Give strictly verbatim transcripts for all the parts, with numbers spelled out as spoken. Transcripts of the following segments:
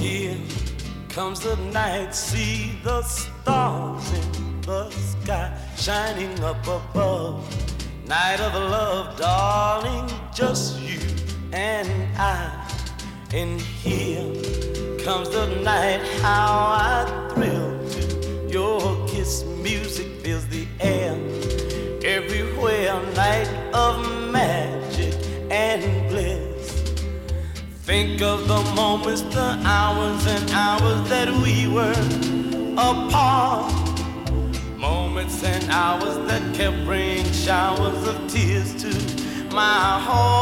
Here comes the night, see the stars in the sky shining up above. Night of love, darling, just you and I. And here comes the night, how I thrill to your kiss. Music fills the air everywhere, night of magic and bliss. Think of the moments, the hours and hours that we were apart. Moments and hours that kept bringing showers of tears to my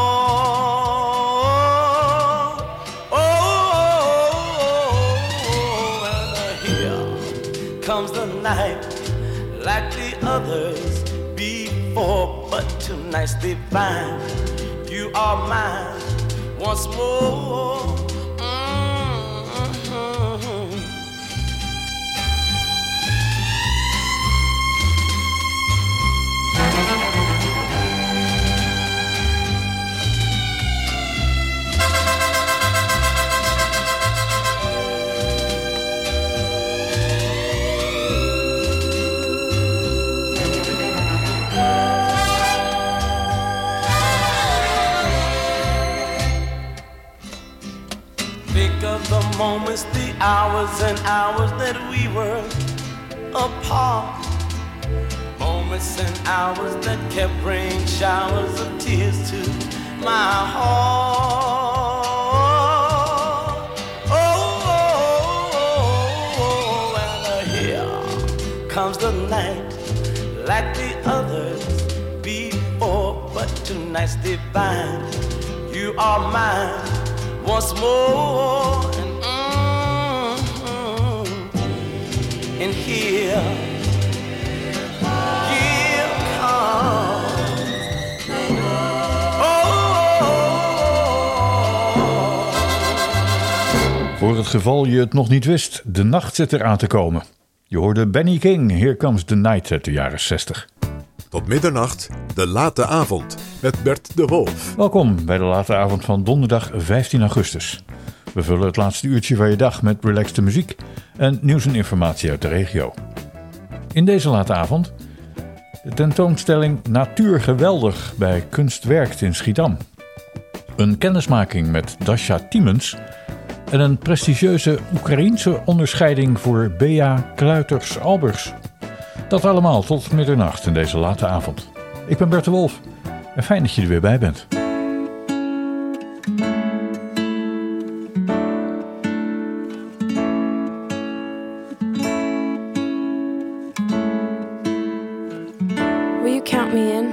heart. Oh, and here comes the night like the others before, but tonight's divine. You are mine once more. The moments, the hours and hours that we were apart. Moments and hours that kept bringing showers of tears to my heart. Oh, oh, oh, oh, and here comes the night like the others before, but tonight's divine. You are mine once more, and, mm-hmm. and here, here comes, oh, Voor het geval je het nog niet wist, de nacht zit eraan te komen. Je hoorde Benny King, Here Comes the Night uit de jaren zestig. Tot middernacht, de late avond, met Bert de Wolf. Welkom bij de late avond van donderdag vijftien augustus. We vullen het laatste uurtje van je dag met relaxte muziek en nieuws en informatie uit de regio. In deze late avond de tentoonstelling Natuur Geweldig bij Kunst Werkt in Schiedam. Een kennismaking met Dasha Tiemens en een prestigieuze Oekraïense onderscheiding voor Bea Kluiters-Albers. Dat allemaal tot middernacht in deze late avond. Ik ben Bert de Wolf en fijn dat je er weer bij bent. Will you count me in?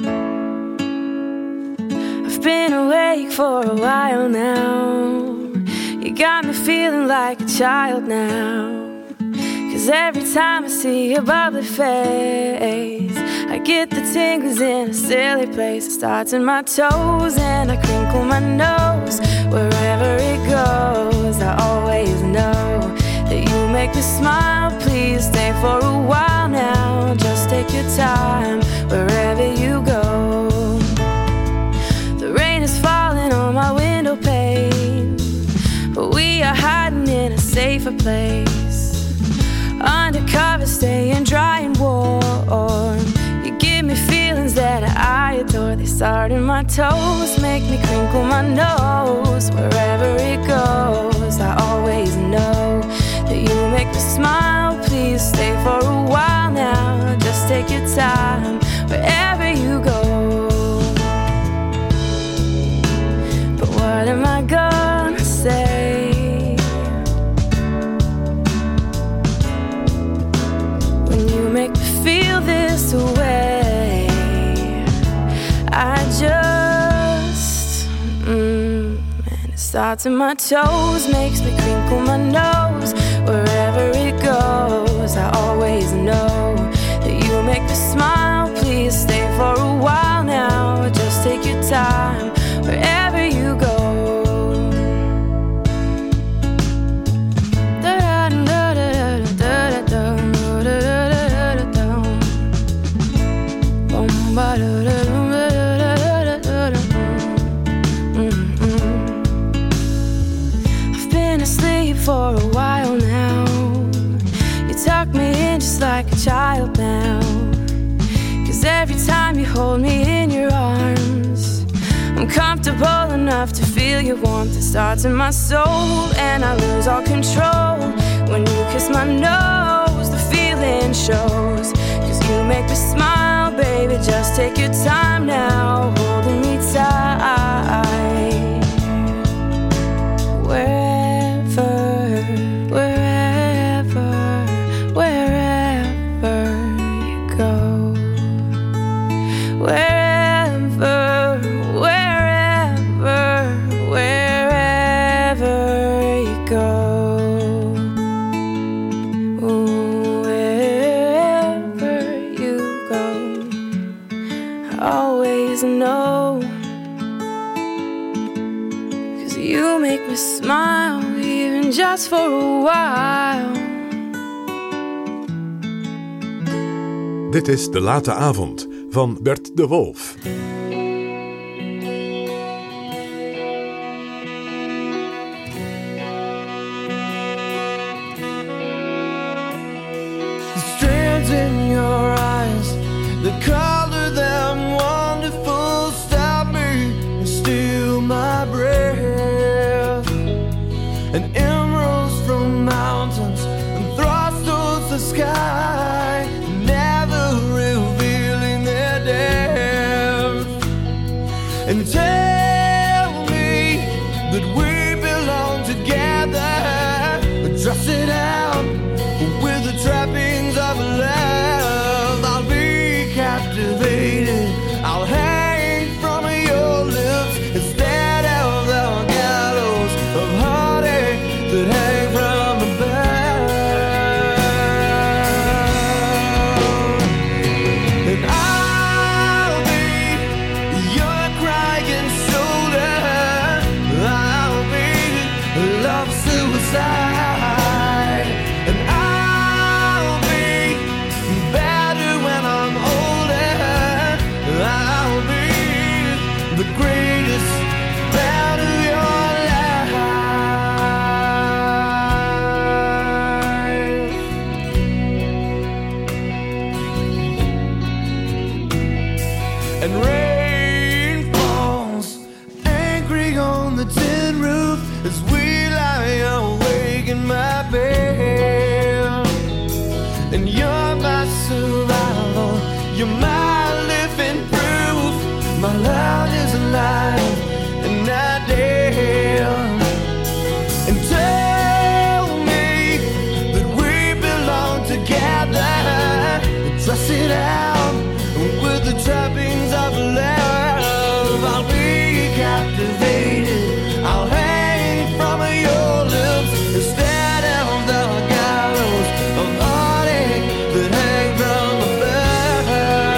I've been awake for a while now. You got me feeling like a child now. Cause every time I see your bubbly face, I get the tingles in a silly place. It starts in my toes and I crinkle my nose. Wherever it goes, I always know that you make me smile. Please stay for a while now. Just take your time wherever you go. The rain is falling on my window pane, but we are hiding in a safer place. Undercover, staying dry and warm. You give me feelings that I adore. They start in my toes, make me crinkle my nose. Wherever it goes, I always know that you make me smile. Please stay for a while now. Just take your time wherever you go. But what am I gonna say? Make me feel this way. I just mm, and it starts in my toes, makes me crinkle my nose. Wherever it goes, I always know that you make me smile. Please stay for a while now. Just take your time wherever you go. I've been asleep like a child now. Cause every time you hold me in your arms, I'm comfortable enough to feel your warmth. It starts in my soul and I lose all control. When you kiss my nose, the feeling shows. Cause you make me smile, baby, just take your time now, holding me tight. Wherever, wherever, wherever you go. Wherever, wherever, wherever you go. Ooh, wherever you go, I always know. 'Cause you make me smile, even just for a while. Dit is De Late Avond van Bert de Wolf. The strands in your eyes, the color them wonderful, stop me and steal my breath. And emeralds from mountains and thrust towards the sky, never revealing their depth. And tell me that we belong together, dress it out with the trappings of love. I'll be captivated, I'll hang from your lips instead of the gallows of heartache that hang from above. And I'll be your crying shoulder, I'll be love suicide. And I'll be better when I'm older, I'll be the greatest part of your life. And rain falls angry on the tin roof as we lie awake in my bed. And you're my survival, you're my living proof. My love is alive and not dead. And tell me that we belong together, dress it out with the trappings of love. I'll be captivated, I'll hang from your lips instead of the gallows of heartache that hang from above.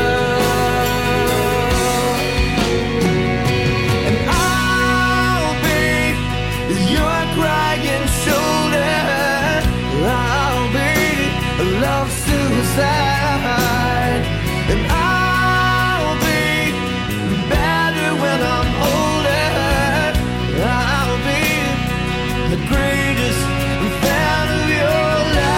And I'll be your crying shoulder, I'll be love suicide. And I'll be better when I'm older, I'll be the greatest fan of your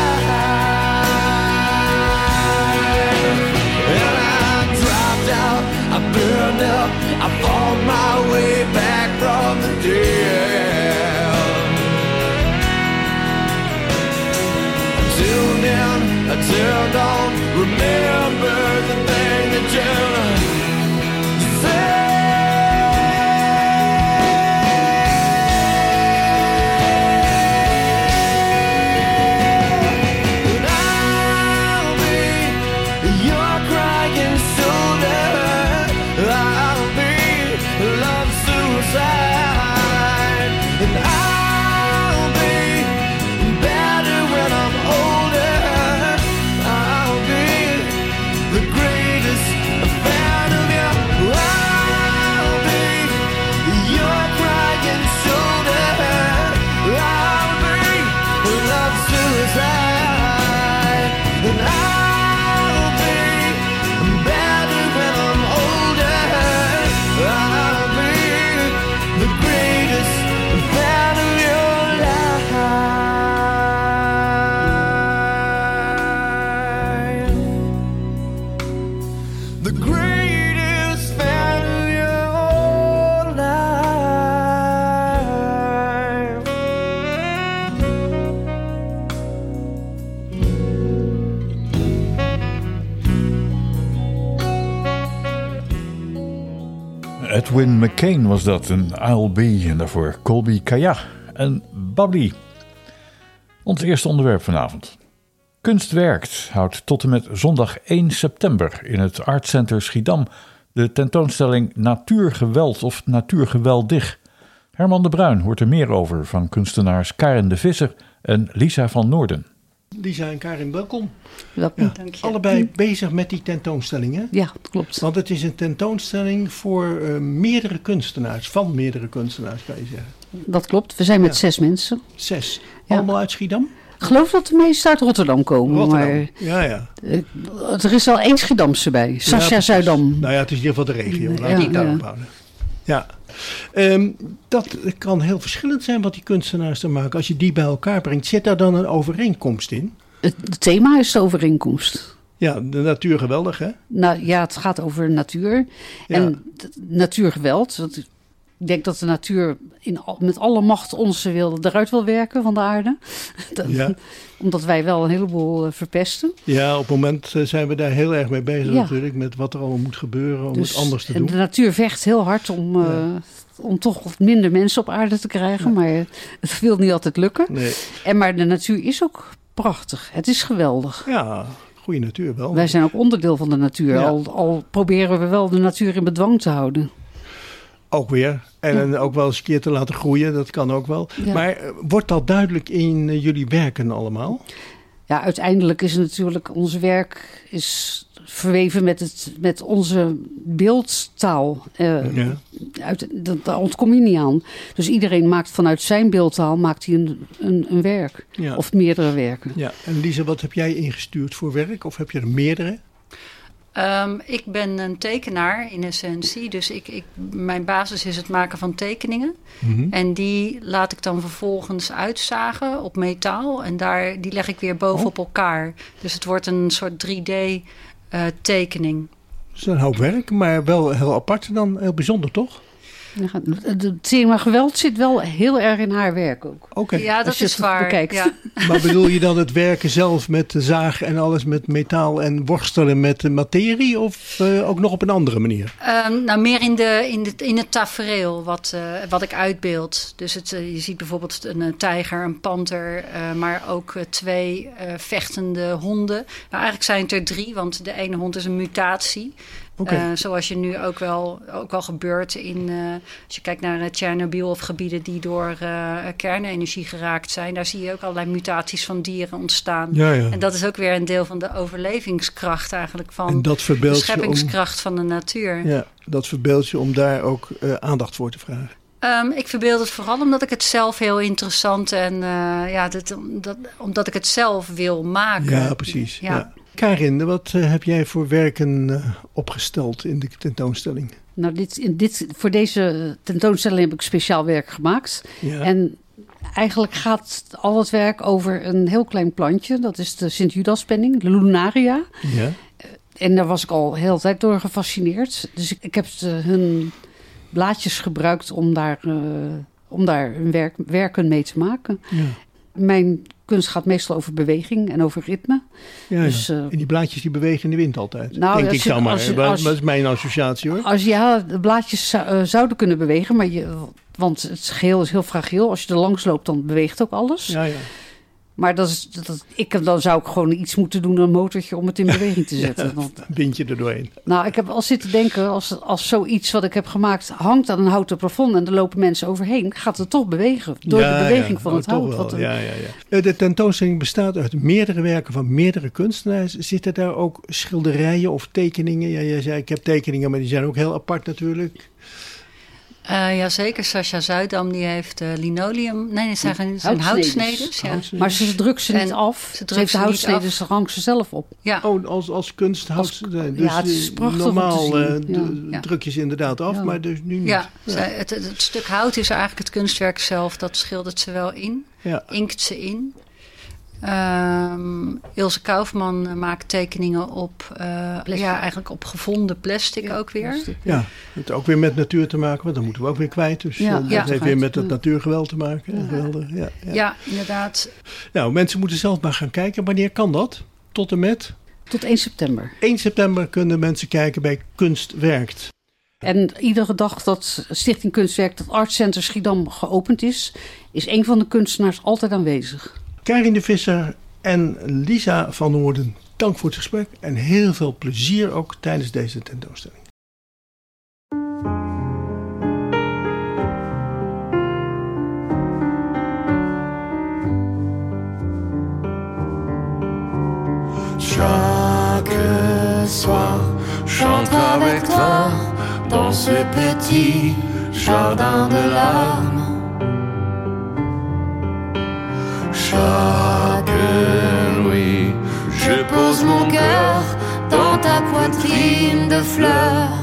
life. And I dropped out, I burned up, I fought my way back from the dead. Until then, I turned on, remember the thing that you said. And I'll be your crying shoulder, I'll be love suicide. Edwin McCain was dat, een I'll Be, en daarvoor Colby Kaya en Bubbly. Ons eerste onderwerp vanavond. Kunst werkt houdt tot en met zondag één september in het Artcenter Schiedam de tentoonstelling Natuurgeweld of Natuurgeweldig. Herman de Bruin hoort er meer over van kunstenaars Karin de Visser en Lisa van Noorden. Lisa en Karin, welkom. Welkom. Ja, Dank je. allebei bezig met die tentoonstelling, hè? Ja, klopt. Want het is een tentoonstelling voor uh, meerdere kunstenaars, van meerdere kunstenaars kan je zeggen. Dat klopt. We zijn met Ja. zes mensen. Zes. Ja. Allemaal uit Schiedam? Ik geloof dat de meeste uit Rotterdam komen. Rotterdam. Maar Ja, ja. uh, er is wel één Schiedamse bij. Sascha precies. Zuidam. Nou ja, het is in ieder geval de regio. Laten we Ja, het daarop ja. houden. Ja. Um, dat kan heel verschillend zijn wat die kunstenaars er maken. Als je die bij elkaar brengt, zit daar dan een overeenkomst in? Het, het thema is de overeenkomst. Ja, de natuur geweldig, hè? Nou ja, het gaat over natuur. Ja. En t- natuurgeweld. Want ik denk dat de natuur in, al- met alle macht ons wil, eruit wil werken van de aarde. Dat- Ja. Omdat wij wel een heleboel eh, verpesten. Ja, op het moment uh, zijn we daar heel erg mee bezig Ja. natuurlijk. Met wat er allemaal moet gebeuren om Dus- het anders te en doen. de natuur vecht heel hard om, uh, Ja. om toch wat minder mensen op aarde te krijgen. Maar het wil niet altijd lukken. Nee. En maar de natuur is ook prachtig. Het is geweldig. Ja, goede natuur wel. Wij zijn ook onderdeel van de natuur. Ja. Al, al proberen we wel de natuur in bedwang te houden. Ook weer. En, en ook wel eens een keer te laten groeien, dat kan ook wel. Ja. Maar uh, wordt dat duidelijk in uh, jullie werken allemaal? Ja, uiteindelijk is natuurlijk ons werk is verweven met, het, met onze beeldtaal. Uh, Ja. uit, dat, daar ontkom je niet aan. Dus iedereen maakt vanuit zijn beeldtaal maakt hij een, een, een werk. Ja. Of meerdere werken. Ja. En Lisa, wat heb jij ingestuurd voor werk? Of heb je er meerdere? Um, ik ben een tekenaar in essentie, dus ik, ik, mijn basis is het maken van tekeningen. Mm-hmm. En die laat ik dan vervolgens uitzagen op metaal en daar, die leg ik weer bovenop Oh. elkaar. Dus het wordt een soort drie D uh, tekening. Dat is een hoop werk, maar wel heel apart dan. Heel bijzonder, toch? Ja, het thema geweld zit wel heel erg in haar werk ook. Oké. Ja, dat Als je is het waar. bekijkt. Ja. Maar bedoel je dan het werken zelf met de zaag en alles met metaal en worstelen met de materie? Of uh, ook nog op een andere manier? Um, nou, meer in, de, in, de, in het tafereel wat, uh, wat ik uitbeeld. Dus het, uh, je ziet bijvoorbeeld een, een tijger, een panter, uh, maar ook uh, twee uh, vechtende honden. Nou, eigenlijk zijn het er drie, want de ene hond is een mutatie. Oké. Uh, zoals je nu ook wel, ook wel gebeurt in, uh, als je kijkt naar uh, Tsjernobyl of gebieden die door uh, kernenergie geraakt zijn. Daar zie je ook allerlei mutaties van dieren ontstaan. Ja, ja. En dat is ook weer een deel van de overlevingskracht eigenlijk En van dat de verbeeld je om, scheppingskracht van de natuur. ja, dat verbeeld je om daar ook uh, aandacht voor te vragen. Um, ik verbeeld het vooral omdat ik het zelf heel interessant en uh, ja, dat, dat, omdat ik het zelf wil maken. Ja, precies. Ja. Ja. Karin, wat uh, heb jij voor werken uh, opgesteld in de tentoonstelling? Nou, dit, in dit, voor deze tentoonstelling heb ik speciaal werk gemaakt. Ja. En eigenlijk gaat al het werk over een heel klein plantje. Dat is de Sint-Judaspenning, de Lunaria. Ja. En daar was ik al heel de tijd door gefascineerd. Dus ik, ik heb de, hun blaadjes gebruikt om daar, uh, om daar hun werk, werken mee te maken. Ja. Mijn kunst gaat meestal over beweging en over ritme. Ja, ja. Dus, uh, en die blaadjes die bewegen in de wind altijd. Nou, denk als ik je- dan maar. als je- Maar als- dat is mijn associatie hoor. Als ja, de blaadjes zou- uh, zouden kunnen bewegen, maar je, want het geheel is heel fragiel. Als je er langs loopt, dan beweegt ook alles. Ja, ja. Maar dat is, dat, dat- ik, dan zou ik gewoon iets moeten doen, een motortje, om het in beweging te zetten. Ja, Want, bind je er doorheen. nou, ik heb al zitten denken, als, als zoiets wat ik heb gemaakt hangt aan een houten plafond en er lopen mensen overheen, gaat het toch bewegen. Door Ja, de beweging ja. van Oh, het toch hout. wel. Wat er- Ja, ja, ja. De tentoonstelling bestaat uit meerdere werken van meerdere kunstenaars. Zitten daar ook schilderijen of tekeningen? Ja, jij zei ik heb tekeningen, maar die zijn ook heel apart natuurlijk. Uh, jazeker, Sascha Zuidam die heeft uh, linoleum, nee, het zijn, het zijn Houtsneders. houtsneders. Ja. Houtsneders. Maar ze drukt ze niet En af. ze Ze, drukt heeft de ze niet houtsneden, af. ze hangt ze zelf op. Ja. Oh, als, als kunsthout. Als- Dus ja, het is eh, prachtig om te normaal zien. eh, Ja. d- Ja. druk je ze inderdaad af, Ja. maar dus nu niet. Ja, zij- het, het, het stuk hout is eigenlijk het kunstwerk zelf. Dat schildert ze wel in. Ja. Inkt ze in. Um, Ilse Kaufman uh, maakt tekeningen op, uh, ja, eigenlijk op gevonden plastic ook weer. Plastic. Ja, het heeft ook weer met natuur te maken, want dan moeten we ook weer kwijt. Dus Ja, eh, dat ja. heeft weer kwijt, met het ja. natuurgeweld te maken. Ja. Geweldig, ja, ja. Ja, inderdaad. Nou, mensen moeten zelf maar gaan kijken. Wanneer kan dat? Tot en met? Tot één september. één september kunnen mensen kijken bij Kunst Werkt. En iedere dag dat Stichting Kunstwerk, dat Artcenter Schiedam geopend is, is een van de kunstenaars altijd aanwezig. Karin de Visser en Lisa van Noorden, dank voor het gesprek en heel veel plezier ook tijdens deze tentoonstelling. Chaque soir, j'entre avec toi dans ce petit jardin de larmes. Chaque nuit, je pose mon cœur dans ta poitrine de fleurs.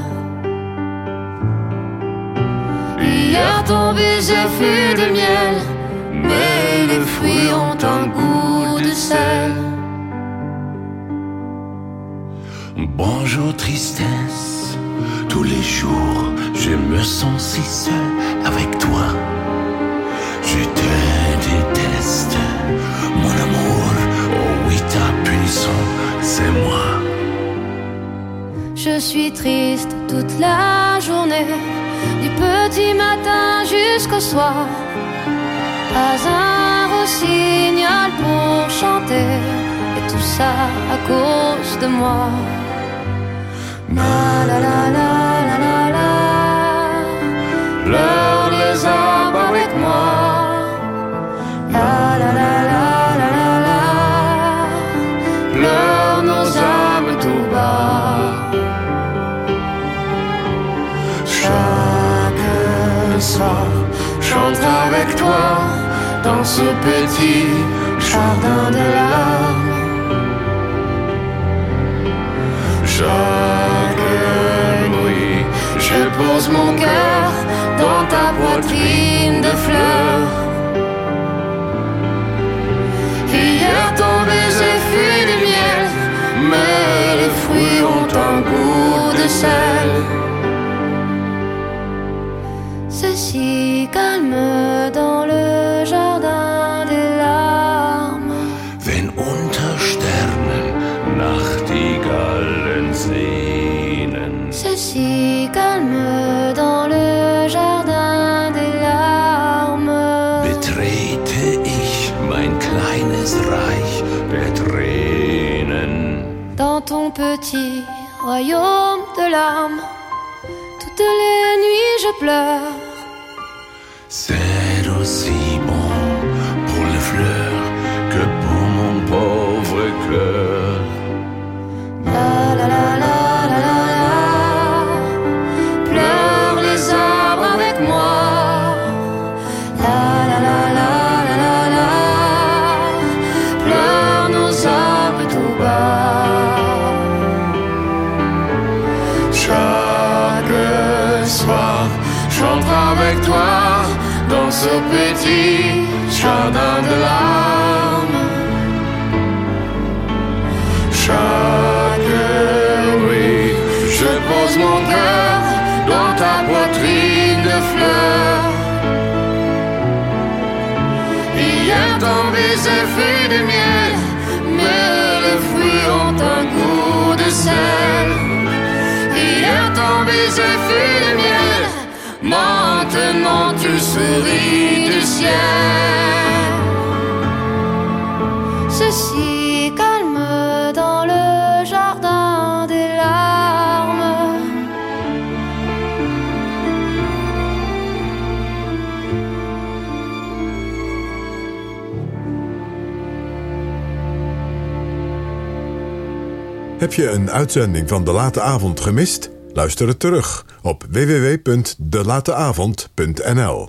Hier ton baiser fut de miel, mais les fruits ont un goût de sel. Bonjour tristesse, tous les jours je me sens si seul avec toi. Je te déteste, mon amour, oh oui ta punition, c'est moi. Je suis triste toute la journée, du petit matin jusqu'au soir. Pas un rossignol pour chanter, et tout ça à cause de moi. La la la la la la la. Pleure les arbres avec moi. La la la la la la la. Pleure nos âmes tout bas. Chaque soir, j'entre avec toi dans ce petit jardin de larmes. Chaque nuit, je pose mon cœur dans ta poitrine de fleurs. Hier ton baiser fut du miel, mais les fruits ont un goût de sel. C'est si calme dans le jardin des larmes. Wenn unter Sternen Nachtigallen singen. C'est si calme dans le jardin des larmes. Betrete ich mein kleines Reich der Tränen. Dans ton petit royaume de larmes, toutes les nuits je pleure. C'est aussi bon pour les fleurs que pour mon pauvre cœur. La la la la la la la. Pleure les arbres avec moi. La la la la la la la. Pleure nos âmes tout bas. Chaque soir, j'entre avec toi dans ce petit jardin de larmes. Chaque nuit, je pose mon cœur dans ta poitrine de fleurs. Hier ton baiser fut de miel, mais les fruits ont un goût de sel. Hier ton baiser fut de miel, maintenant tu souris du ciel. C'est si calme dans le jardin des larmes. Heb je een uitzending van De Late Avond gemist? Luister het terug op w w w punt de late avond punt n l.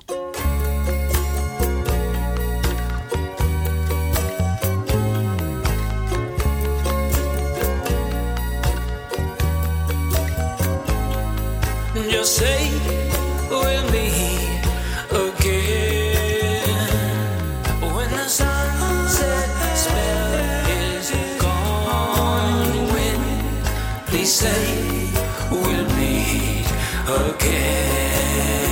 Just say we'll meet again when the sunset spell is gone. When please say we'll meet again.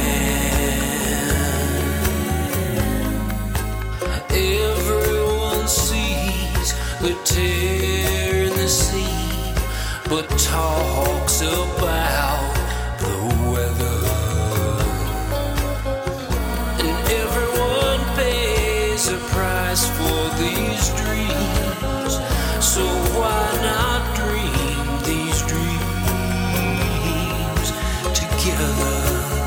Everyone sees the tear in the sea, but talks about the together.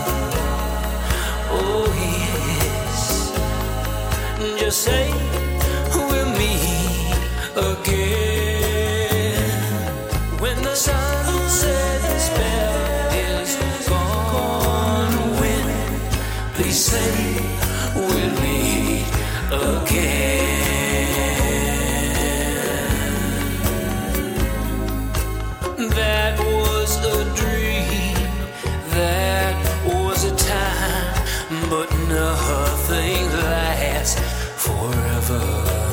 Oh yes, just say we'll meet again when the sunset spell is gone. When please say we'll meet again. That was a dream, that was a time, but nothing lasts forever.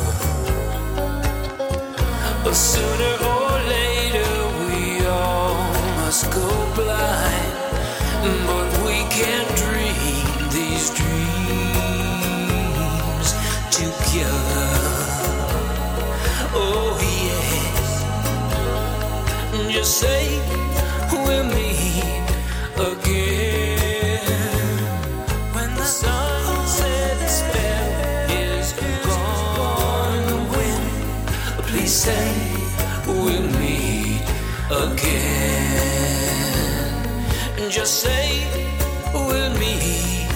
But sooner or later we all must go blind, but we can dream these dreams together. Oh yes, just say we'll meet again when the sunset spell is gone. When please say we'll meet again. Just say we'll meet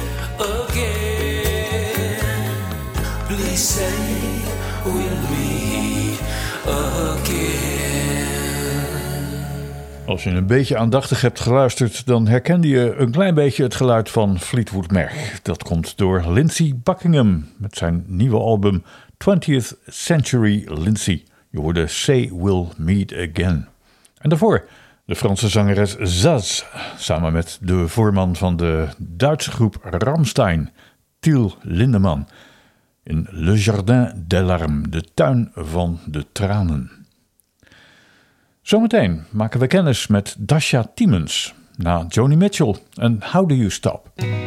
again. Please say we'll meet again. Als je een beetje aandachtig hebt geluisterd, dan herkende je een klein beetje het geluid van Fleetwood Mac. Dat komt door Lindsey Buckingham met zijn nieuwe album twentieth Century Lindsey. Je hoorde Say We'll Meet Again. En daarvoor de Franse zangeres Zaz, samen met de voorman van de Duitse groep Rammstein, Till Lindemann, in Le Jardin des Larmes, de tuin van de tranen. Zometeen maken we kennis met Dasha Timmons, na Joni Mitchell en How Do You Stop?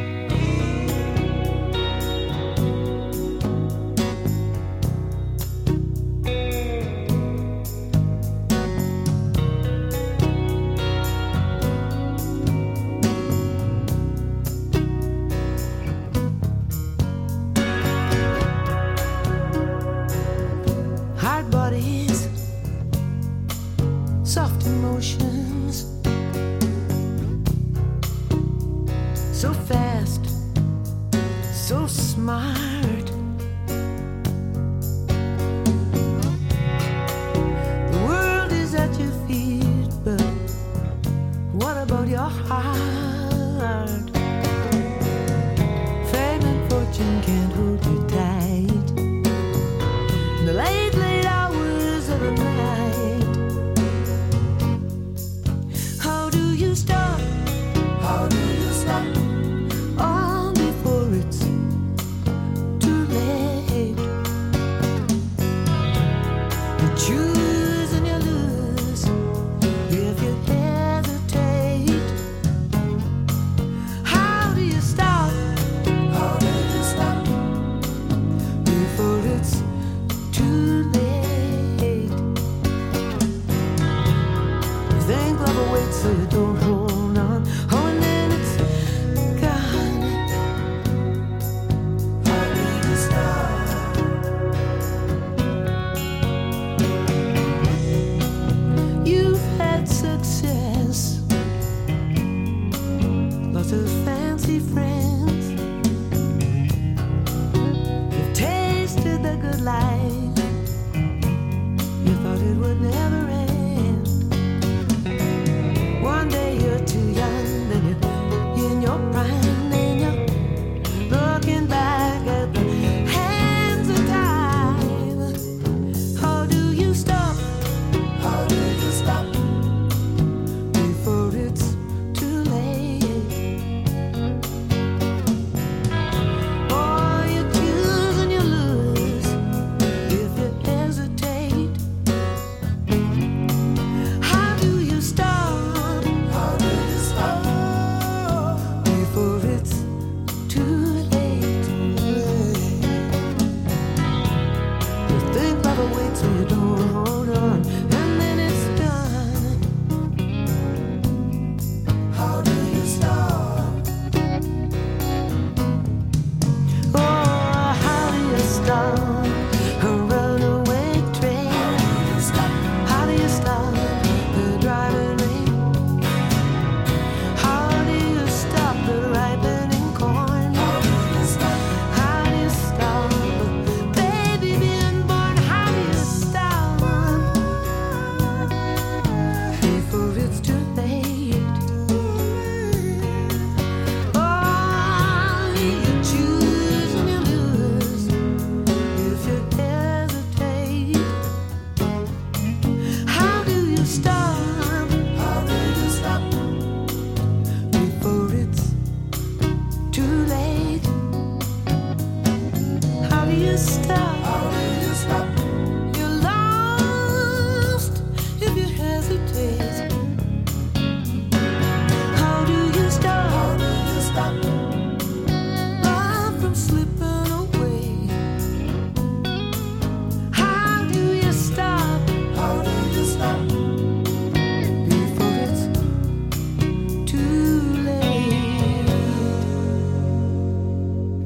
Hard bodies, soft emotions, so fast, so smart. The world is at your feet, but what about your heart? Fame and fortune can't hold you tight. The late, late hours of the night. How do you stop? How do you stop? All before it's too late. You choose and you lose if you hesitate.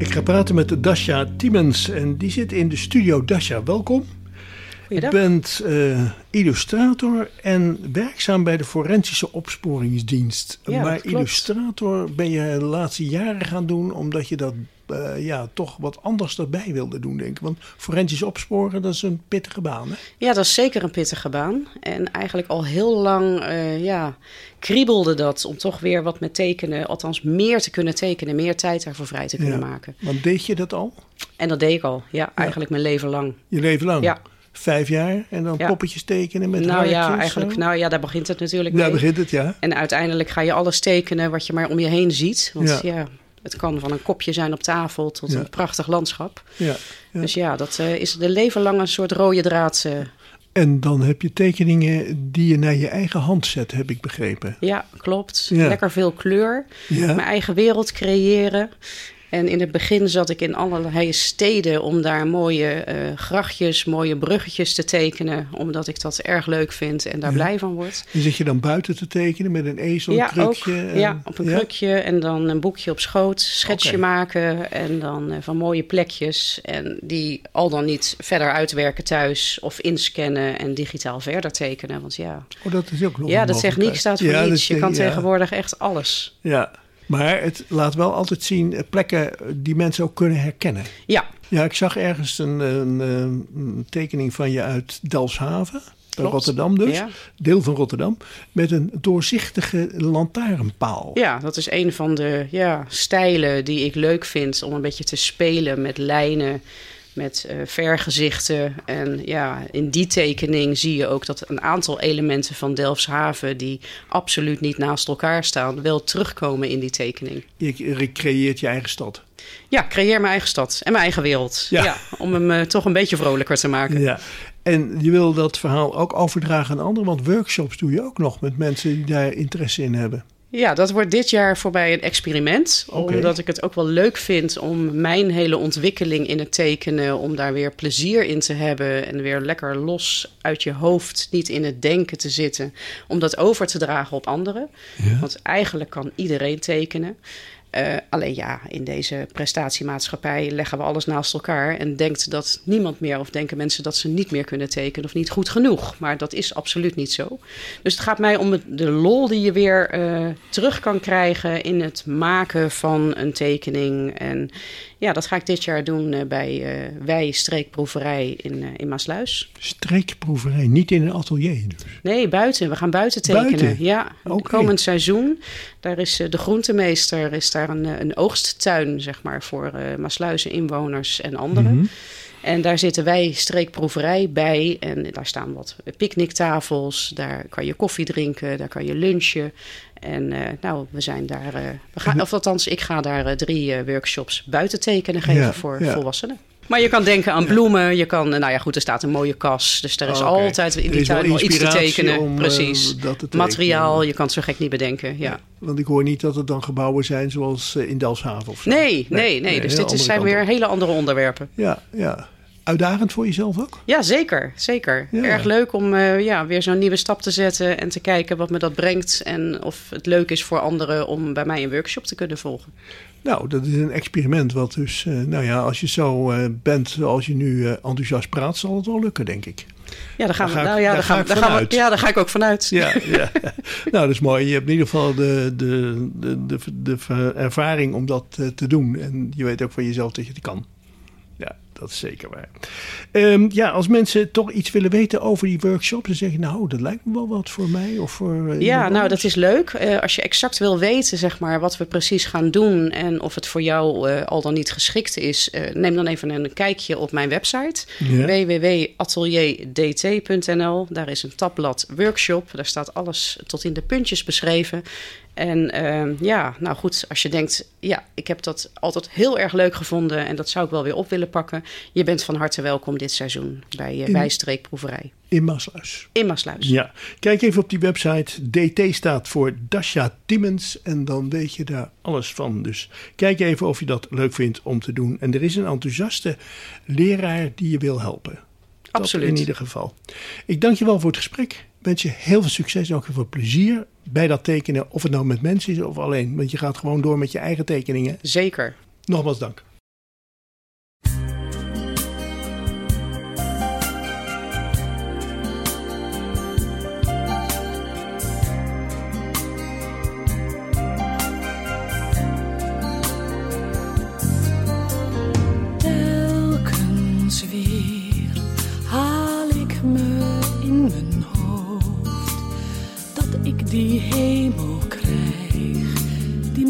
Ik ga praten met Dasja Tiemens en die zit in de studio. Dasja, welkom. Goeiedag. Je bent uh, illustrator en werkzaam bij de Forensische Opsporingsdienst. Ja, maar dat klopt. illustrator ben je de laatste jaren gaan doen omdat je dat uh, ja, toch wat anders erbij wilde doen, denk ik. Want forensisch opsporen, dat is een pittige baan, hè? Ja, dat is zeker een pittige baan. En eigenlijk al heel lang uh, ja, kriebelde dat om toch weer wat met tekenen, althans meer te kunnen tekenen, meer tijd daarvoor vrij te kunnen Ja. maken. Want deed je dat al? En dat deed ik al, ja, eigenlijk mijn leven lang. Je leven lang? Ja. Vijf jaar en dan Ja. poppetjes tekenen met Nou haartjes, ja, eigenlijk, zo? nou ja, daar begint het natuurlijk Daar mee. begint het, ja. En uiteindelijk ga je alles tekenen wat je maar om je heen ziet. Want Ja. ja, het kan van een kopje zijn op tafel tot Ja. een prachtig landschap. Ja, ja. Dus ja, dat uh, is de leven lang een soort rode draad. Uh, En dan heb je tekeningen die je naar je eigen hand zet, heb ik begrepen. ja, klopt. Ja. Lekker veel kleur. Ja. Mijn eigen wereld creëren. En in het begin zat ik in allerlei steden om daar mooie uh, grachtjes, mooie bruggetjes te tekenen. Omdat ik dat erg leuk vind en daar Ja. blij van word. En zit je dan buiten te tekenen met een ezel, Ja, een krukje? ook. en- Ja, op een ja? krukje en dan een boekje op schoot, schetsje Oké. maken en dan uh, van mooie plekjes. En die al dan niet verder uitwerken thuis of inscannen en digitaal verder tekenen. Want ja, Oh, dat is ook nog ja een de techniek mogelijkheid. staat voor Ja, niets. de Je kan te- ja. tegenwoordig echt alles. Ja, maar het laat wel altijd zien eh, plekken die mensen ook kunnen herkennen. Ja, Ja, ik zag ergens een, een, een tekening van je uit Delfshaven. Bij Klopt. Rotterdam dus, Ja. deel van Rotterdam, met een doorzichtige lantaarnpaal. ja, dat is een van de ja, stijlen die ik leuk vind om een beetje te spelen met lijnen, met uh, vergezichten. En ja, in die tekening zie je ook dat een aantal elementen van Delfshaven die absoluut niet naast elkaar staan, wel terugkomen in die tekening. Je recreëert je eigen stad. Ja, creëer mijn eigen stad en mijn eigen wereld. Ja. Ja. om hem uh, toch een beetje vrolijker te maken. Ja. En je wil dat verhaal ook overdragen aan anderen, want workshops doe je ook nog met mensen die daar interesse in hebben. Ja, dat wordt dit jaar voor mij een experiment. Oké. Omdat ik het ook wel leuk vind om mijn hele ontwikkeling in het tekenen, om daar weer plezier in te hebben en weer lekker los uit je hoofd, niet in het denken te zitten, om dat over te dragen op anderen. Ja. Want eigenlijk kan iedereen tekenen. Uh, alleen ja, in deze prestatiemaatschappij leggen we alles naast elkaar en denkt dat niemand meer, of denken mensen dat ze niet meer kunnen tekenen of niet goed genoeg. Maar dat is absoluut niet zo. Dus het gaat mij om het, de lol die je weer uh, terug kan krijgen in het maken van een tekening. En ja, dat ga ik dit jaar doen uh, bij uh, Wij Streekproeverij in, uh, in Maasluis. Streekproeverij, niet in een atelier dus. Nee, buiten. We gaan buiten tekenen. Buiten? Ja, Oké. komend seizoen. Daar is uh, de groentemeester, is daar een, een oogsttuin, zeg maar, voor uh, Maasluizen inwoners en anderen. Mhm. En daar zitten wij streekproeverij bij. En daar staan wat picknicktafels. Daar kan je koffie drinken, daar kan je lunchen. En uh, nou, we zijn daar, uh, we gaan, of althans, ik ga daar uh, drie uh, workshops buiten tekenen geven Ja, voor ja. volwassenen. Maar je kan denken aan bloemen. Je kan, nou ja, goed, er staat een mooie kas. Dus er is Oh, oké. altijd in Er die is wel tuin wel iets te inspiratie tekenen. om, uh, Precies. dat te tekenen. Materiaal, je kan het zo gek niet bedenken. Ja. Want ik hoor niet dat het dan gebouwen zijn zoals uh, in Delfshaven of zo. Nee, nee, nee. Dus heel dit is, zijn andere weer kant hele andere onderwerpen. op. Ja, ja. Uitdagend voor jezelf ook? Ja, zeker. Zeker. Ja. Erg leuk om uh, ja, weer zo'n nieuwe stap te zetten en te kijken wat me dat brengt. En of het leuk is voor anderen om bij mij een workshop te kunnen volgen. Nou, dat is een experiment wat dus, uh, nou ja, als je zo uh, bent zoals je nu uh, enthousiast praat, zal het wel lukken, denk ik. Ja, daar gaan Daar we. ga ik- Nou ja, daar daar ga gaan, ik daar gaan we. vanuit. Ja, daar ga ik ook vanuit. Ja, ja. Nou, dat is mooi. Je hebt in ieder geval de, de, de, de, de, de ervaring om dat uh, te doen. En je weet ook van jezelf dat je het kan. Ja, dat is zeker waar. Um, ja, als mensen toch iets willen weten over die workshops, dan zeg je, nou, dat lijkt me wel wat voor mij of voor. Uh, Ja, iemand nou, anders. dat is leuk. Uh, als je exact wil weten, zeg maar, wat we precies gaan doen en of het voor jou uh, al dan niet geschikt is, uh, neem dan even een kijkje op mijn website Ja. w w w punt atelier d t punt n l. Daar is een tabblad workshop. Daar staat alles tot in de puntjes beschreven. En uh, ja, nou goed, als je denkt, ja, ik heb dat altijd heel erg leuk gevonden en dat zou ik wel weer op willen pakken. Je bent van harte welkom dit seizoen bij uh, In- Wij Streekproeverij In Maasluis. in Maasluis. Ja, kijk even op die website. D T staat voor Dasja Tiemens en dan weet je daar alles van. Dus kijk even of je dat leuk vindt om te doen. En er is een enthousiaste leraar die je wil helpen. Dat Absoluut. in ieder geval. Ik dank je wel voor het gesprek. Ik wens je heel veel succes en ook heel veel plezier bij dat tekenen. Of het nou met mensen is of alleen. Want je gaat gewoon door met je eigen tekeningen. Zeker. Nogmaals dank.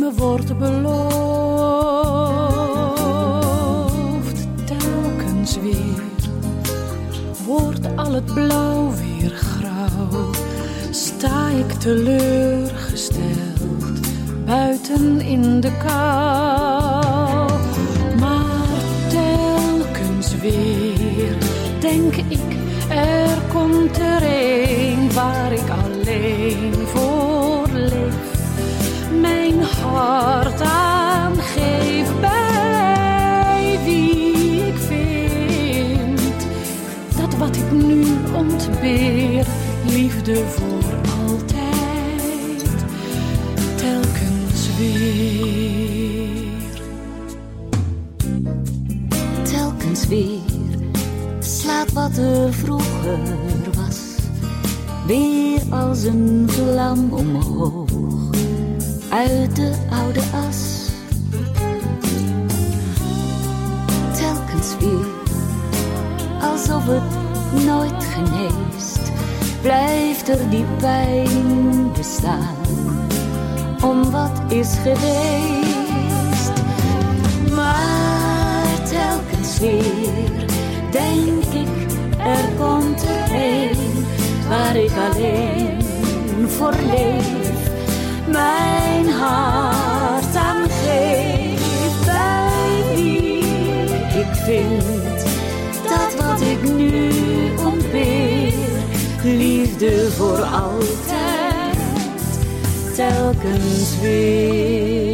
liefde wordt beloofd, telkens weer wordt al het blauw weer grauw. Sta ik teleurgesteld buiten in de kou. Maar telkens weer denk ik, er komt er een waar ik alleen voor leef. Mijn hart aangeef bij wie ik vind. Dat wat ik nu ontbeer, liefde voor altijd, telkens weer. Telkens weer slaat wat er vroeger was weer als een vlam omhoog uit de oude as. Telkens weer, alsof het nooit geneest, blijft er die pijn bestaan om wat is geweest. Maar telkens weer denk ik, er komt er een waar ik alleen voor leef. Mijn hart aangeef bij wie ik vind. Dat wat ik nu ontbeer, liefde voor altijd, telkens weer.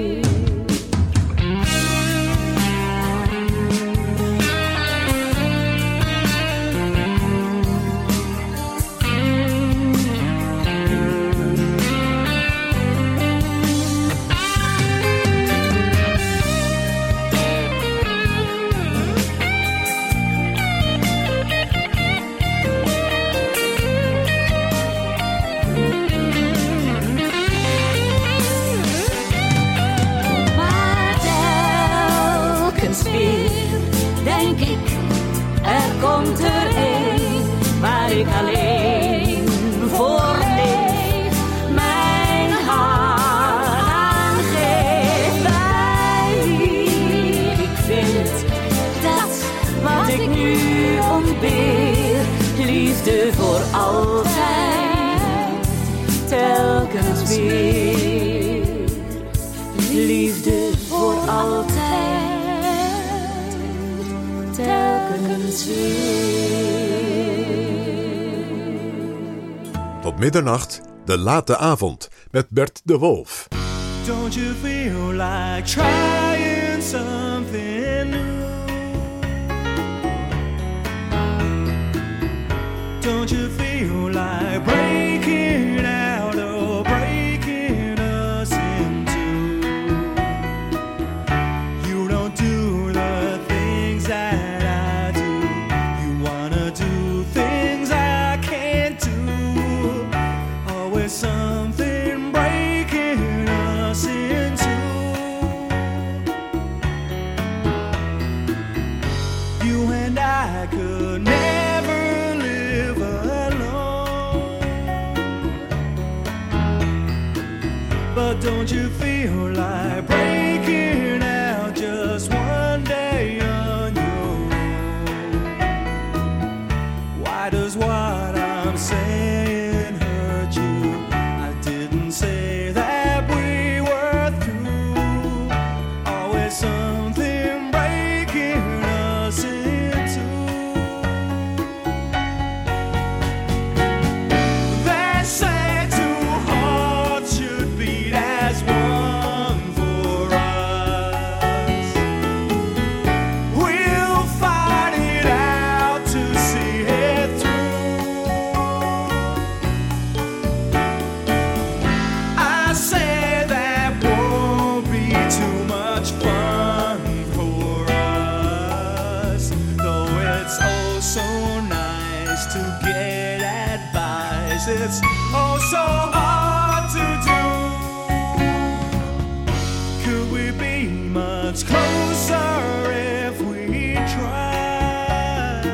Denk ik, er komt er een waar ik alleen voor leef. Mijn hart aangeef bij wie ik vind. Dat wat ik nu ontbeer, liefde voor altijd, telkens weer. Liefde voor altijd, telkens weer. Tot middernacht, de late avond met Bert de Wolf. Don't you feel like trying something new? Don't you feel like breaking out or breaking us in two? You don't do the things that I do. You wanna do things I can't do. Always something breaking us in two. You and I could never live alone. But don't you feel like breaking out just one day on your own? Why does what I'm saying hurt you? I didn't say that we were through. Always something breaking us in two. They say two hearts should beat as one for us. We'll fight it out to see it through. I say that won't be too much fun for us, though it's oh so nice to get advice. It's oh so hard to do. Could we be much closer if we tried?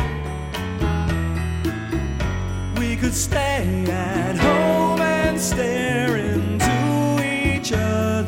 We could stay at home and stare into each other's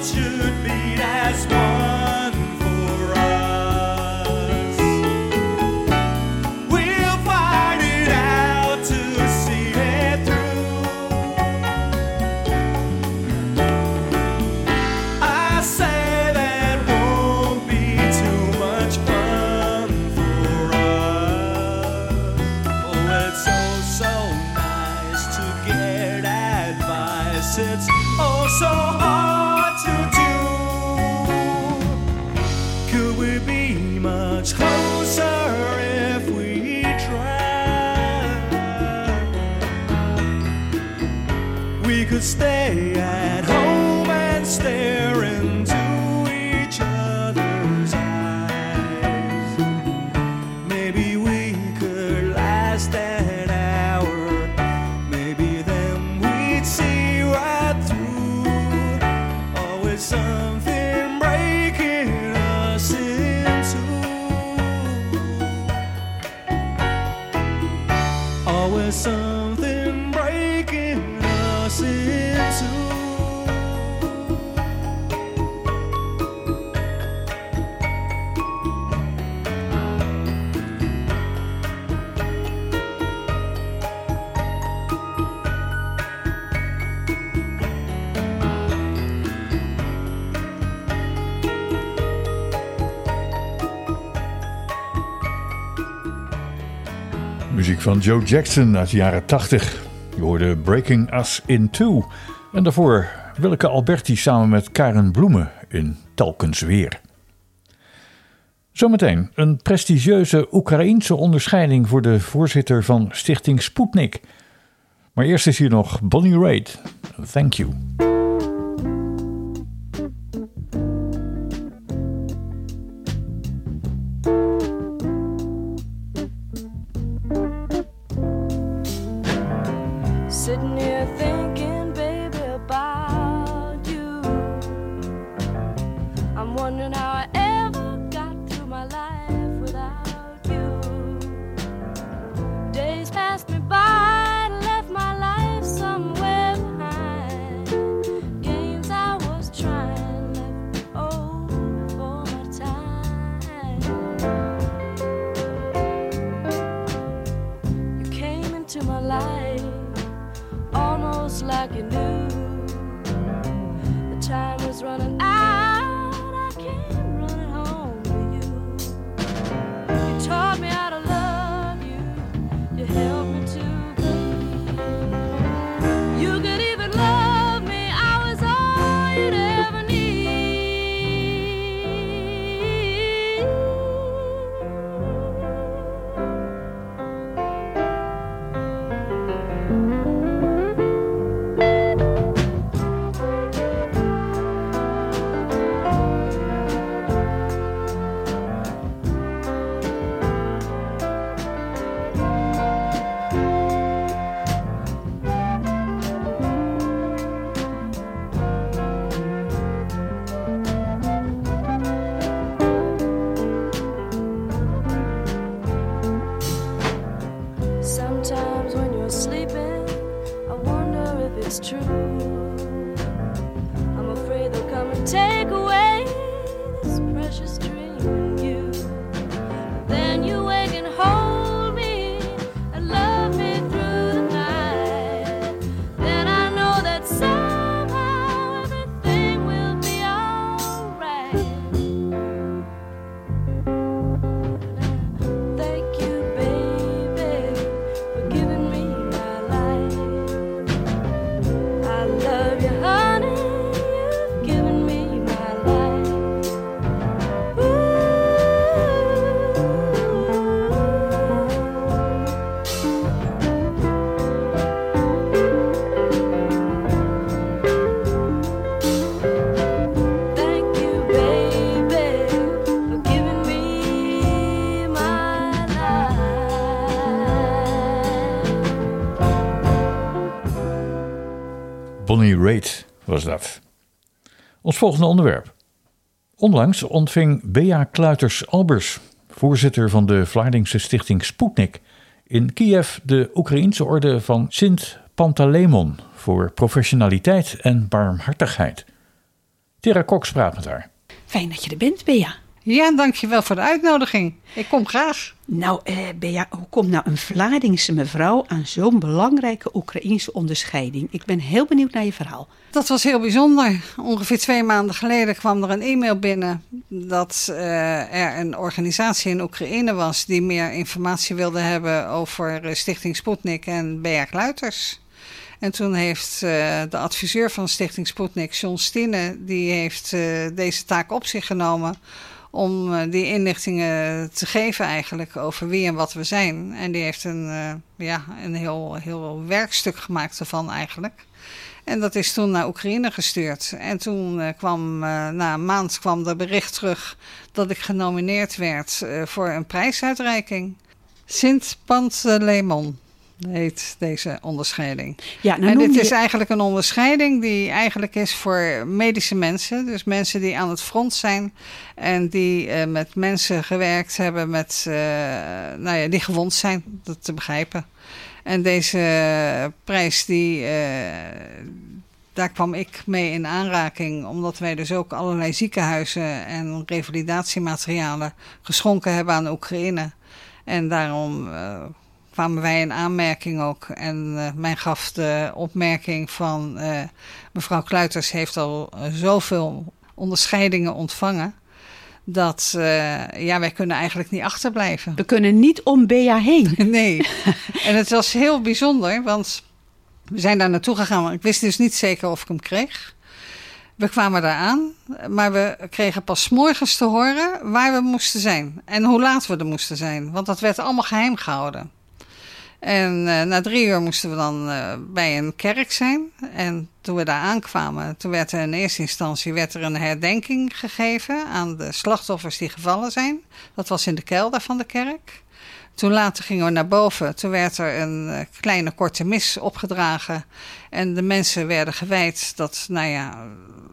should beat as one for us. We'll fight it out to see it through. I say that won't be too much fun for us. Oh, it's so, so nice to get advice. It's oh so hard to do. Could we be much closer if we tried? We could stay at home and stare into each other's eyes. Maybe we could last an hour. Maybe then we'd see right through. Always something breaking us in two. Always something breaking us in two. Muziek van Joe Jackson uit de jaren tachtig. Je hoorde Breaking Us in Two. En daarvoor Willeke Alberti samen met Karen Bloemen in Telkens Weer. Zometeen een prestigieuze Oekraïense onderscheiding voor de voorzitter van Stichting Sputnik. Maar eerst is hier nog Bonnie Raitt. Thank You. Sitting here thinking, baby, about you. I'm wondering how I ever got through my life without you. Days passed me by and left my life somewhere behind. Games I was trying left me old for my time. You came into my life almost like you knew the time was running out. I came running home to you. You taught me how to love you. You helped me to believe you could even love me. I was all you'd ever need. Sometimes when you're sleeping, I wonder if it's true. I'm afraid they'll come and take away this precious dream in you. Then you wake and hold me and love me through the night. Then I know that somehow everything will be alright. Thank you, baby, for giving me my life. I love you, honey, you've given me my life. Thank you, baby, for giving me my life. Bonnie Raitt was dat. Ons volgende onderwerp. Onlangs ontving Bea Kluiters-Albers, voorzitter van de Vlaardingse stichting Sputnik, in Kiev de Oekraïense orde van Sint Pantaleimon voor professionaliteit en barmhartigheid. Tera Cox praat met haar. Fijn dat je er bent, Bea. Ja, dankjewel voor de uitnodiging. Ik kom graag. Nou, eh, Bea, hoe komt nou een Vlaardingse mevrouw aan zo'n belangrijke Oekraïense onderscheiding? Ik ben heel benieuwd naar je verhaal. Dat was heel bijzonder. Ongeveer twee maanden geleden kwam er een e-mail binnen dat uh, er een organisatie in Oekraïne was die meer informatie wilde hebben over uh, Stichting Sputnik en Bea Kluiters. En toen heeft uh, de adviseur van Stichting Sputnik, John Stine, die heeft uh, deze taak op zich genomen om uh, die inlichtingen te geven eigenlijk over wie en wat we zijn. En die heeft een, uh, ja, een heel, heel werkstuk gemaakt ervan eigenlijk. En dat is toen naar Oekraïne gestuurd. En toen uh, kwam, uh, na een maand kwam er bericht terug dat ik genomineerd werd uh, voor een prijsuitreiking. Sint Panteleimon heet deze onderscheiding. Ja, nou en dit je... is eigenlijk een onderscheiding die eigenlijk is voor medische mensen. Dus mensen die aan het front zijn en die uh, met mensen gewerkt hebben met, uh, nou ja, die gewond zijn, dat te begrijpen. En deze uh, prijs, die, uh, daar kwam ik mee in aanraking, omdat wij dus ook allerlei ziekenhuizen en revalidatiematerialen geschonken hebben aan Oekraïne. En daarom uh, kwamen wij in aanmerking ook. En uh, mij gaf de opmerking van uh, mevrouw Kluiters heeft al uh, zoveel onderscheidingen ontvangen, dat uh, ja, wij kunnen eigenlijk niet achterblijven. We kunnen niet om Bea heen. Nee. En het was heel bijzonder, want we zijn daar naartoe gegaan. Maar ik wist dus niet zeker of ik hem kreeg. We kwamen daar aan, maar we kregen pas 's morgens te horen waar we moesten zijn. En hoe laat we er moesten zijn, want dat werd allemaal geheim gehouden. En uh, na drie uur moesten we dan uh, bij een kerk zijn. En toen we daar aankwamen, toen werd er in eerste instantie werd er een herdenking gegeven aan de slachtoffers die gevallen zijn. Dat was in de kelder van de kerk. Toen later gingen we naar boven. Toen werd er een uh, kleine korte mis opgedragen. En de mensen werden gewijd dat, nou ja,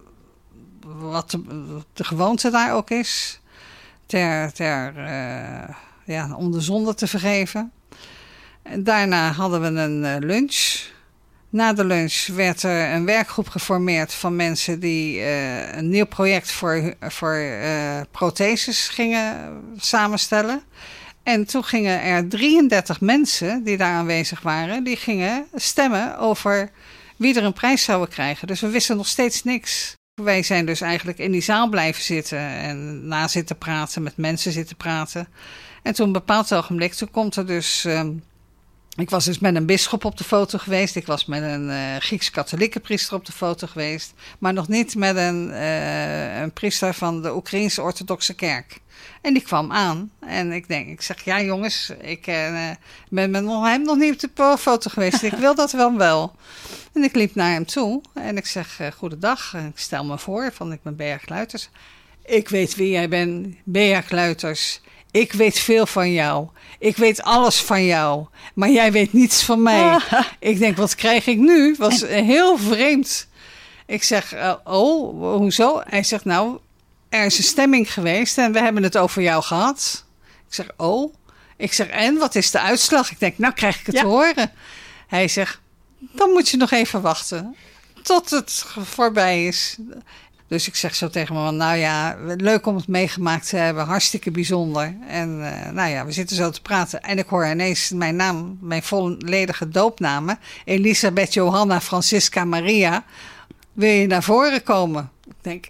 wat de, de gewoonte daar ook is. Ter, ter, uh, ja, om de zonde te vergeven. En daarna hadden we een uh, lunch. Na de lunch werd er een werkgroep geformeerd van mensen die uh, een nieuw project voor, voor uh, protheses gingen samenstellen. En toen gingen er drieëndertig mensen die daar aanwezig waren, die gingen stemmen over wie er een prijs zouden krijgen. Dus we wisten nog steeds niks. Wij zijn dus eigenlijk in die zaal blijven zitten en na zitten praten, met mensen zitten praten. En toen op een bepaald ogenblik, toen komt er dus... Um, Ik was dus met een bisschop op de foto geweest. Ik was met een uh, Grieks-katholieke priester op de foto geweest. Maar nog niet met een, uh, een priester van de Oekraïense orthodoxe kerk. En die kwam aan. En ik denk, ik zeg, ja jongens, ik uh, ben met hem nog niet op de foto geweest. Ik wil dat wel wel. En ik liep naar hem toe. En ik zeg, uh, goedendag. En ik stel me voor, van ik ben Bea Kluiters. Ik weet wie jij bent, Bea Kluiters. Ik weet veel van jou. Ik weet alles van jou. Maar jij weet niets van mij. Ah. Ik denk, wat krijg ik nu? Het was heel vreemd. Ik zeg, uh, oh, hoezo? Hij zegt, nou, er is een stemming geweest en we hebben het over jou gehad. Ik zeg, oh. Ik zeg, en wat is de uitslag? Ik denk, nou krijg ik het ja. te horen. Hij zegt, dan moet je nog even wachten. Tot het voorbij is. Dus ik zeg zo tegen mijn man, nou ja, leuk om het meegemaakt te hebben. Hartstikke bijzonder. En uh, nou ja, we zitten zo te praten. En ik hoor ineens mijn naam, mijn volledige doopnamen. Elisabeth Johanna Francisca Maria. Wil je naar voren komen? Ik denk,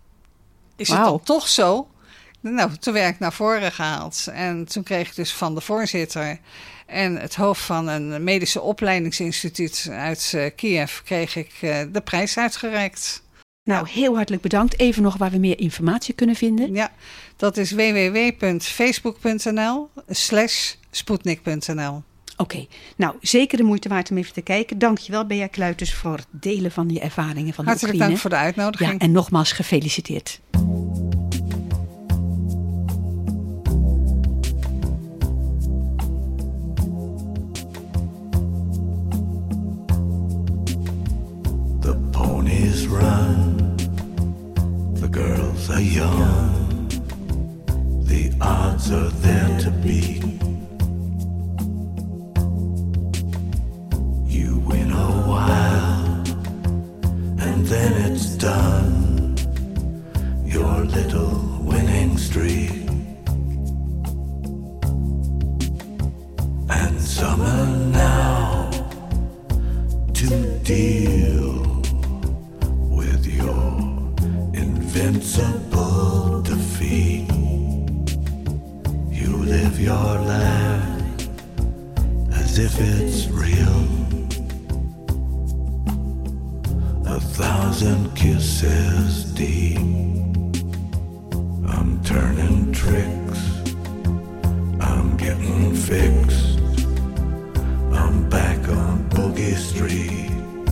is wow. het dan toch zo? Nou, toen werd ik naar voren gehaald. En toen kreeg ik dus van de voorzitter en het hoofd van een medische opleidingsinstituut uit uh, Kiev, kreeg ik uh, de prijs uitgereikt. Nou, heel hartelijk bedankt. Even nog waar we meer informatie kunnen vinden. Ja, dat is w w w punt facebook punt n l slash sputnik punt n l. Oké, okay. Nou, zeker de moeite waard om even te kijken. Dankjewel, Bea Kluiters, voor het delen van je ervaringen van de Hartelijk Oekraïne. Dank voor de uitnodiging. Ja, en nogmaals gefeliciteerd. The ponies run, the girls are young, the odds are there to beat. You win a while, and then it's done. little winning streak. And summer now to deal with your invincible defeat. You live your life as if it's real. A thousand kisses deep. I'm turning tricks. I'm getting fixed. I'm back on Boogie Street.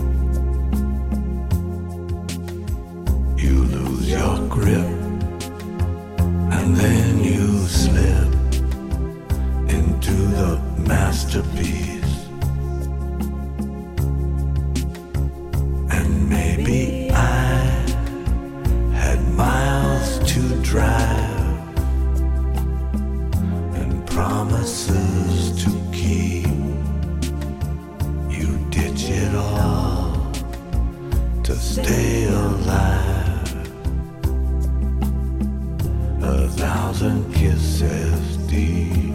You lose your grip, and then you slip into the masterpiece. And maybe I had miles to drive and promises to keep. You ditch it all to stay alive. A thousand kisses deep.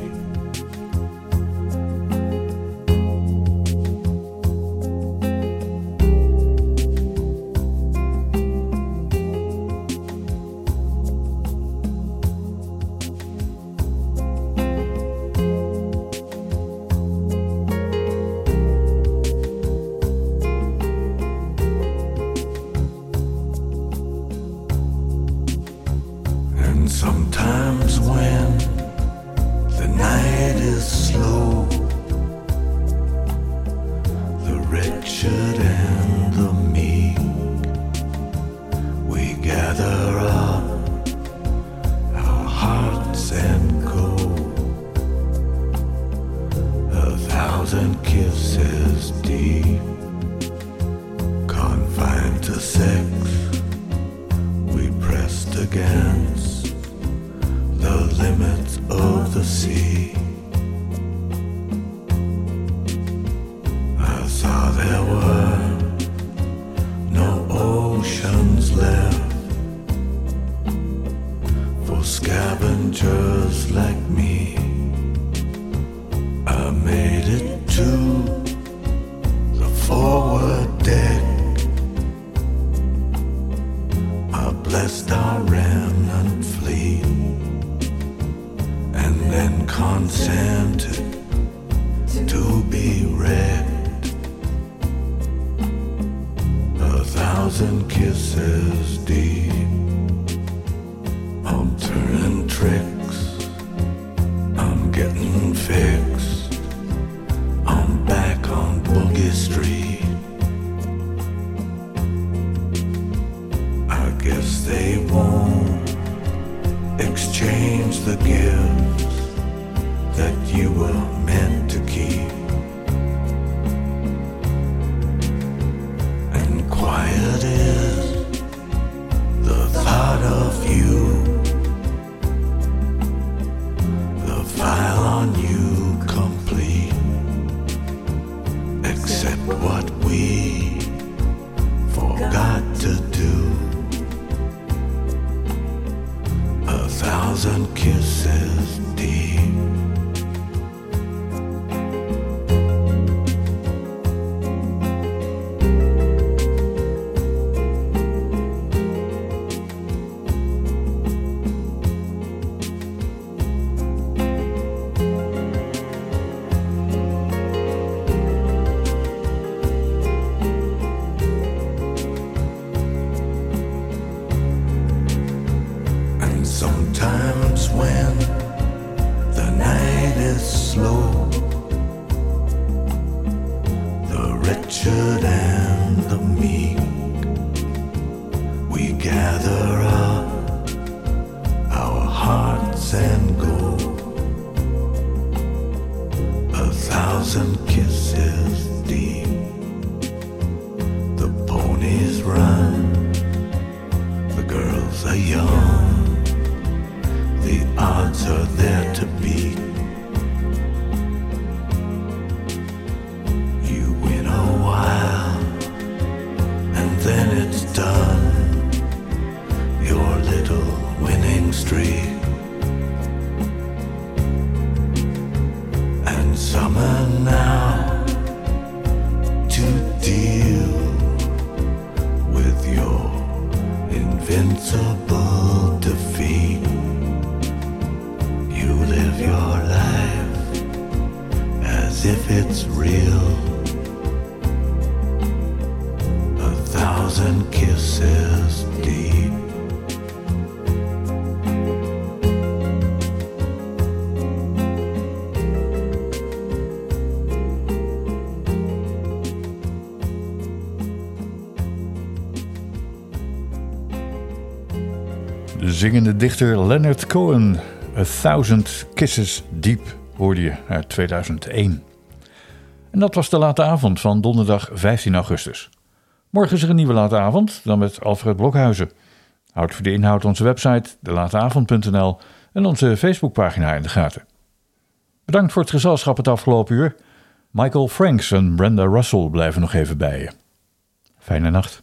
And sometimes when the night is slow, the wretched and the meek, we gather up our hearts and go. A thousand kisses deep, confined to sex, we pressed against the limits of the sea. I saw there were no oceans left for scavengers like me. I made it to the forward deck. I blessed our remnant fleet, and then consented to be wrecked. A thousand kisses deep. I'm turning tricks. I'm getting fixed. I'm back on Boogie Street. I guess they won't exchange the gifts that you were meant to keep. And quiet is the thought of you, the file on you complete, except what we forgot to do. A thousand kisses deep. And sometimes when the night is slow, the wretched and the meek, we gather up our hearts and go. A thousand kisses deep. The ponies run, the girls are young, the odds are there to beat. You win a while, and then it's done. Your little King Street. And summer now to deal with your invincible defeat. You live your life as if it's real. A thousand kisses deep. De zingende dichter Leonard Cohen, A Thousand Kisses Deep, hoorde je uit tweeduizend één. En dat was de late avond van donderdag vijftien augustus. Morgen is er een nieuwe late avond, dan met Alfred Blokhuizen. Houd voor de inhoud onze website de lateavond punt n l en onze Facebookpagina in de gaten. Bedankt voor het gezelschap het afgelopen uur. Michael Franks en Brenda Russell blijven nog even bij je. Fijne nacht.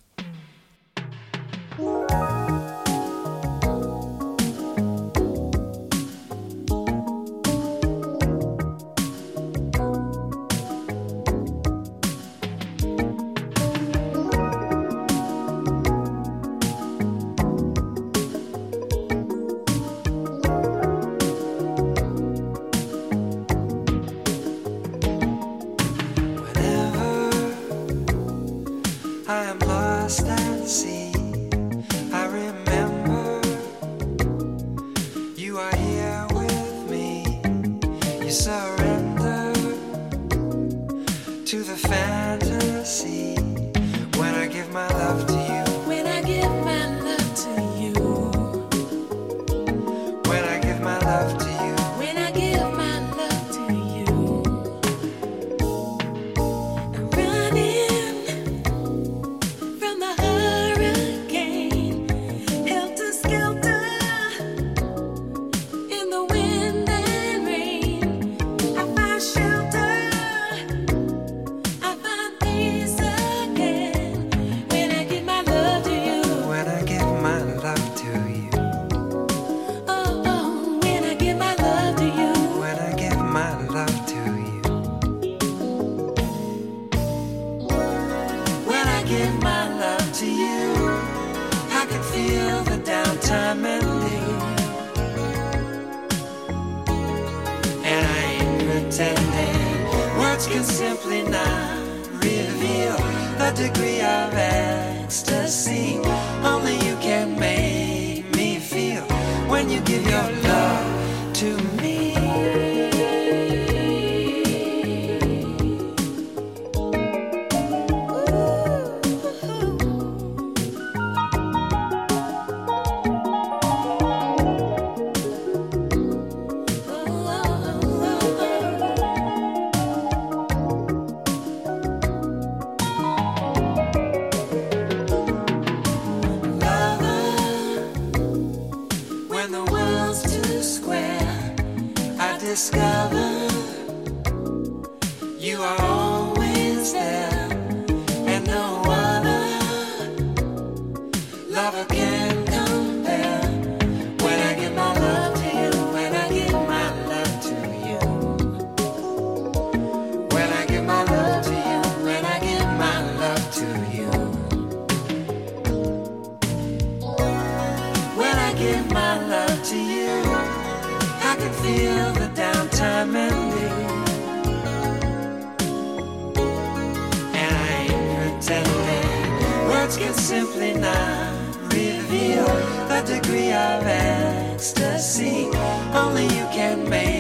Simply not reveal the degree of ecstasy. Only you can make